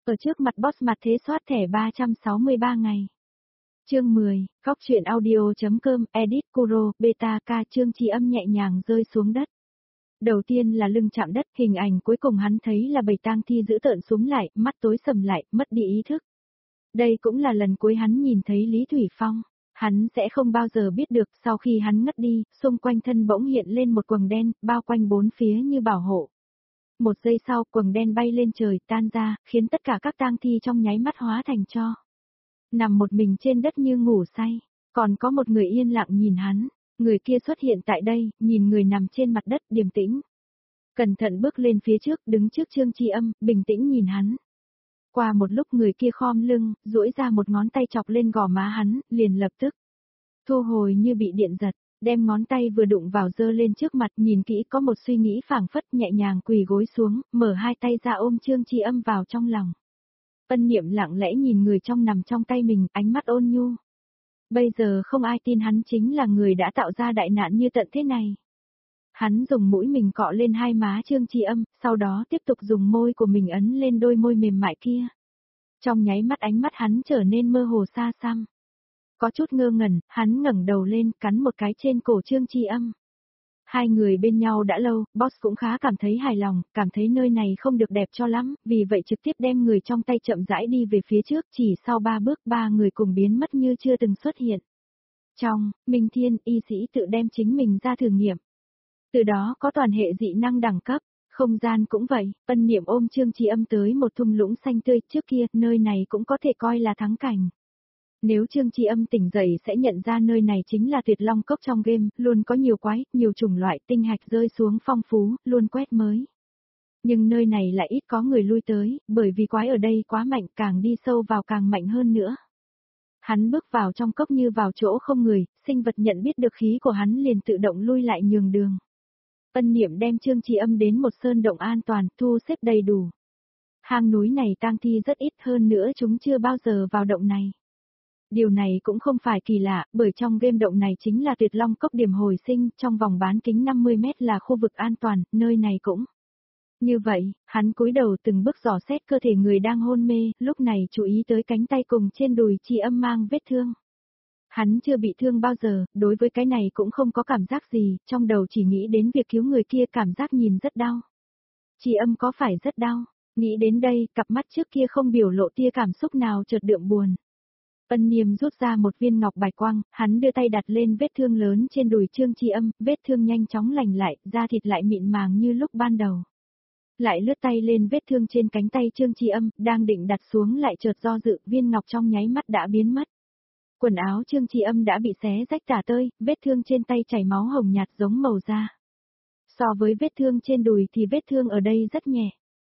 Ở trước mặt boss mặt thế soát thẻ 363 ngày. Chương 10, góc truyện audio.com, edit Kuro, beta ca chương chi âm nhẹ nhàng rơi xuống đất. Đầu tiên là lưng chạm đất, hình ảnh cuối cùng hắn thấy là bầy tang thi dữ tợn súm lại, mắt tối sầm lại, mất đi ý thức. Đây cũng là lần cuối hắn nhìn thấy Lý Thủy Phong. Hắn sẽ không bao giờ biết được, sau khi hắn ngất đi, xung quanh thân bỗng hiện lên một quầng đen, bao quanh bốn phía như bảo hộ. Một giây sau, quầng đen bay lên trời, tan ra, khiến tất cả các tang thi trong nháy mắt hóa thành tro. Nằm một mình trên đất như ngủ say, còn có một người yên lặng nhìn hắn, người kia xuất hiện tại đây, nhìn người nằm trên mặt đất, điềm tĩnh. Cẩn thận bước lên phía trước, đứng trước Trương Chi Âm, bình tĩnh nhìn hắn. Qua một lúc người kia khom lưng, duỗi ra một ngón tay chọc lên gò má hắn, liền lập tức thu hồi như bị điện giật, đem ngón tay vừa đụng vào giơ lên trước mặt, nhìn kỹ có một suy nghĩ phảng phất, nhẹ nhàng quỳ gối xuống, mở hai tay ra ôm Trương Chi Âm vào trong lòng. Ân Niệm lặng lẽ nhìn người trong nằm trong tay mình, ánh mắt ôn nhu. Bây giờ không ai tin hắn chính là người đã tạo ra đại nạn như tận thế này. Hắn dùng mũi mình cọ lên hai má Trương Chi Âm, sau đó tiếp tục dùng môi của mình ấn lên đôi môi mềm mại kia. Trong nháy mắt ánh mắt hắn trở nên mơ hồ xa xăm. Có chút ngơ ngẩn, hắn ngẩng đầu lên, cắn một cái trên cổ Trương Chi Âm. Hai người bên nhau đã lâu, boss cũng khá cảm thấy hài lòng, cảm thấy nơi này không được đẹp cho lắm, vì vậy trực tiếp đem người trong tay chậm rãi đi về phía trước, chỉ sau 3 bước 3 người cùng biến mất như chưa từng xuất hiện. Trong, Minh Thiên, y sĩ tự đem chính mình ra thử nghiệm. Từ đó có toàn hệ dị năng đẳng cấp, không gian cũng vậy, Ân Niệm ôm Trương Chi Âm tới một thung lũng xanh tươi, trước kia, nơi này cũng có thể coi là thắng cảnh. Nếu Trương Chi Âm tỉnh dậy sẽ nhận ra nơi này chính là Tuyệt Long Cốc trong game, luôn có nhiều quái, nhiều chủng loại tinh hạch rơi xuống phong phú, luôn quét mới. Nhưng nơi này lại ít có người lui tới, bởi vì quái ở đây quá mạnh, càng đi sâu vào càng mạnh hơn nữa. Hắn bước vào trong cốc như vào chỗ không người, sinh vật nhận biết được khí của hắn liền tự động lui lại nhường đường. Ân Niệm đem Trương Chi Âm đến một sơn động an toàn, thu xếp đầy đủ. Hang núi này tang thi rất ít, hơn nữa chúng chưa bao giờ vào động này. Điều này cũng không phải kỳ lạ, bởi trong game động này chính là Tuyệt Long Cốc điểm hồi sinh, trong vòng bán kính 50 mét là khu vực an toàn, nơi này cũng. Như vậy, hắn cúi đầu từng bước dò xét cơ thể người đang hôn mê, lúc này chú ý tới cánh tay cùng trên đùi Chi Âm mang vết thương. Hắn chưa bị thương bao giờ, đối với cái này cũng không có cảm giác gì, trong đầu chỉ nghĩ đến việc cứu người kia, cảm giác nhìn rất đau. Chi Âm có phải rất đau? Nghĩ đến đây, cặp mắt trước kia không biểu lộ tia cảm xúc nào chợt đượm buồn. Ân Niệm rút ra một viên ngọc bạch quang, hắn đưa tay đặt lên vết thương lớn trên đùi Trương Chi Âm, vết thương nhanh chóng lành lại, da thịt lại mịn màng như lúc ban đầu. Lại lướt tay lên vết thương trên cánh tay Trương Chi Âm, đang định đặt xuống lại chợt do dự, viên ngọc trong nháy mắt đã biến mất. Quần áo Trương Chi Âm đã bị xé rách tả tơi, vết thương trên tay chảy máu hồng nhạt giống màu da. So với vết thương trên đùi thì vết thương ở đây rất nhẹ.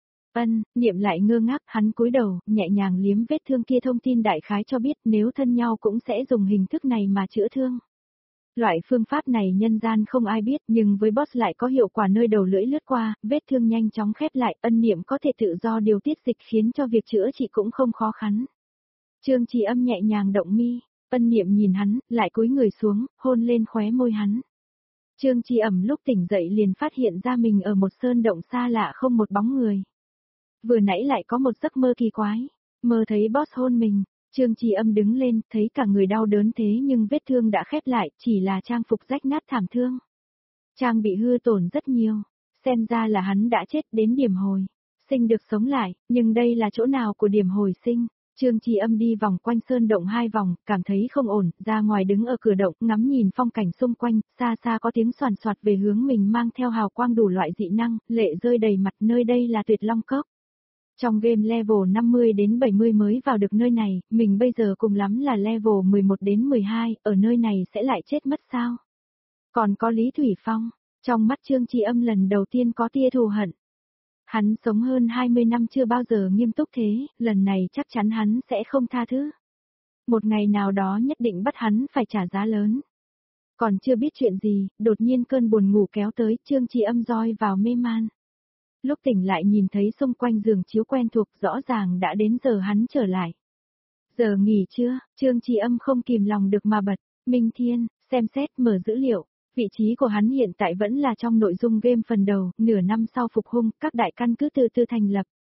Niệm lại ngơ ngác, hắn cúi đầu, nhẹ nhàng liếm vết thương kia, thông tin đại khái cho biết nếu thân nhau cũng sẽ dùng hình thức này mà chữa thương. Loại phương pháp này nhân gian không ai biết, nhưng với boss lại có hiệu quả, nơi đầu lưỡi lướt qua, vết thương nhanh chóng khép lại, Ân Niệm có thể tự do điều tiết dịch khiến cho việc chữa trị cũng không khó khăn. Trương Chi Âm nhẹ nhàng động mi, Ân Niệm nhìn hắn, lại cúi người xuống, hôn lên khóe môi hắn. Trương Chi Ẩm lúc tỉnh dậy liền phát hiện ra mình ở một sơn động xa lạ không một bóng người. Vừa nãy lại có một giấc mơ kỳ quái, mơ thấy boss hôn mình, Trương Chi Âm đứng lên, thấy cả người đau đớn thế nhưng vết thương đã khép lại, chỉ là trang phục rách nát thảm thương. Trang bị hư tổn rất nhiều, xem ra là hắn đã chết đến điểm hồi sinh được sống lại, nhưng đây là chỗ nào của điểm hồi sinh? Trương Chi Âm đi vòng quanh sơn động 2 vòng, cảm thấy không ổn, ra ngoài đứng ở cửa động, ngắm nhìn phong cảnh xung quanh, xa xa có tiếng xoàn xoạt về hướng mình mang theo hào quang đủ loại dị năng, lệ rơi đầy mặt, nơi đây là Tuyệt Long Cốc. Trong game level 50 đến 70 mới vào được nơi này, mình bây giờ cùng lắm là level 11 đến 12, ở nơi này sẽ lại chết mất sao? Còn có Lý Thủy Phong, trong mắt Trương Chi Âm lần đầu tiên có tia thù hận. Hắn sống hơn 20 năm chưa bao giờ nghiêm túc thế, lần này chắc chắn hắn sẽ không tha thứ. Một ngày nào đó nhất định bắt hắn phải trả giá lớn. Còn chưa biết chuyện gì, đột nhiên cơn buồn ngủ kéo tới, Trương Chi Âm roi vào mê man. Lúc tỉnh lại nhìn thấy xung quanh giường chiếu quen thuộc, rõ ràng đã đến giờ hắn trở lại. Giờ nghỉ trưa, Trương Chi Âm không kìm lòng được mà bật, Minh Thiên, xem xét mở dữ liệu, vị trí của hắn hiện tại vẫn là trong nội dung game phần đầu, nửa năm sau phục hung, các đại căn cứ từ từ thành lập.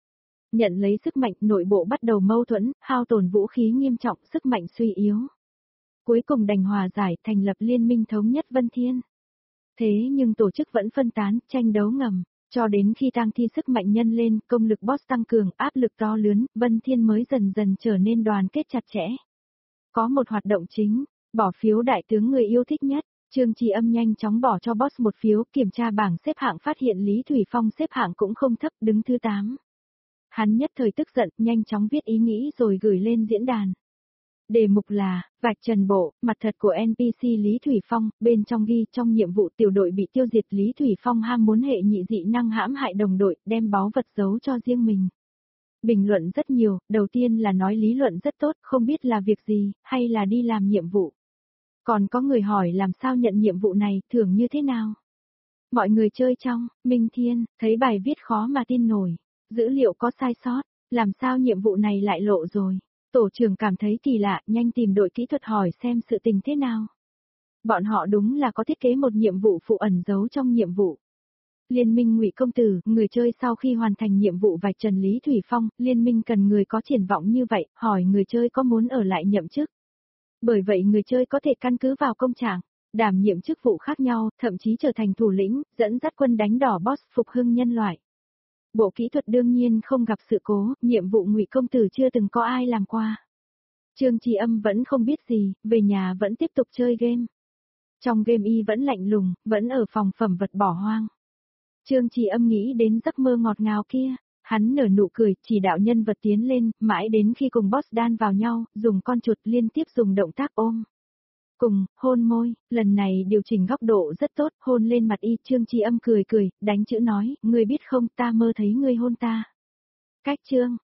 Nhận lấy sức mạnh, nội bộ bắt đầu mâu thuẫn, hao tổn vũ khí nghiêm trọng, sức mạnh suy yếu. Cuối cùng đành hòa giải, thành lập liên minh thống nhất Vân Thiên. Thế nhưng tổ chức vẫn phân tán, tranh đấu ngầm, cho đến khi tang thi sức mạnh nhân lên, công lực boss tăng cường, áp lực to lớn, Vân Thiên mới dần dần trở nên đoàn kết chặt chẽ. Có một hoạt động chính, bỏ phiếu đại tướng người yêu thích nhất, Trương Trì Âm nhanh chóng bỏ cho boss một phiếu, kiểm tra bảng xếp hạng phát hiện Lý Thủy Phong xếp hạng cũng không thấp, đứng thứ 8. Hắn nhất thời tức giận, nhanh chóng viết ý nghĩ rồi gửi lên diễn đàn. Đề mục là, vạch trần bộ, mặt thật của NPC Lý Thủy Phong, bên trong ghi trong nhiệm vụ tiểu đội bị tiêu diệt Lý Thủy Phong ham muốn hệ nhị dị năng hãm hại đồng đội, đem báu vật giấu cho riêng mình. Bình luận rất nhiều, đầu tiên là nói lý luận rất tốt, không biết là việc gì, hay là đi làm nhiệm vụ. Còn có người hỏi làm sao nhận nhiệm vụ này, thưởng như thế nào. Mọi người chơi trong, Minh Thiên, thấy bài viết khó mà tin nổi, dữ liệu có sai sót, làm sao nhiệm vụ này lại lộ rồi. Tổ trưởng cảm thấy kỳ lạ, nhanh tìm đội kỹ thuật hỏi xem sự tình thế nào. Bọn họ đúng là có thiết kế một nhiệm vụ phụ ẩn giấu trong nhiệm vụ. Liên minh Ngụy Công Tử, người chơi sau khi hoàn thành nhiệm vụ vạch trần Lý Thủy Phong, liên minh cần người có triển vọng như vậy, hỏi người chơi có muốn ở lại nhậm chức. Bởi vậy người chơi có thể căn cứ vào công trạng, đảm nhiệm chức vụ khác nhau, thậm chí trở thành thủ lĩnh, dẫn dắt quân đánh đỏ boss phục hưng nhân loại. Bộ kỹ thuật đương nhiên không gặp sự cố, nhiệm vụ Ngụy Công Tử chưa từng có ai làm qua. Trương Trì Âm vẫn không biết gì, về nhà vẫn tiếp tục chơi game. Trong game y vẫn lạnh lùng, vẫn ở phòng phẩm vật bỏ hoang. Trương Trì Âm nghĩ đến giấc mơ ngọt ngào kia, hắn nở nụ cười, chỉ đạo nhân vật tiến lên, mãi đến khi cùng boss đan vào nhau, dùng con chuột liên tiếp dùng động tác ôm. Cùng, hôn môi, lần này điều chỉnh góc độ rất tốt, hôn lên mặt y, Trương Trì Âm cười cười, đánh chữ nói, ngươi biết không, ta mơ thấy ngươi hôn ta. Cách chương,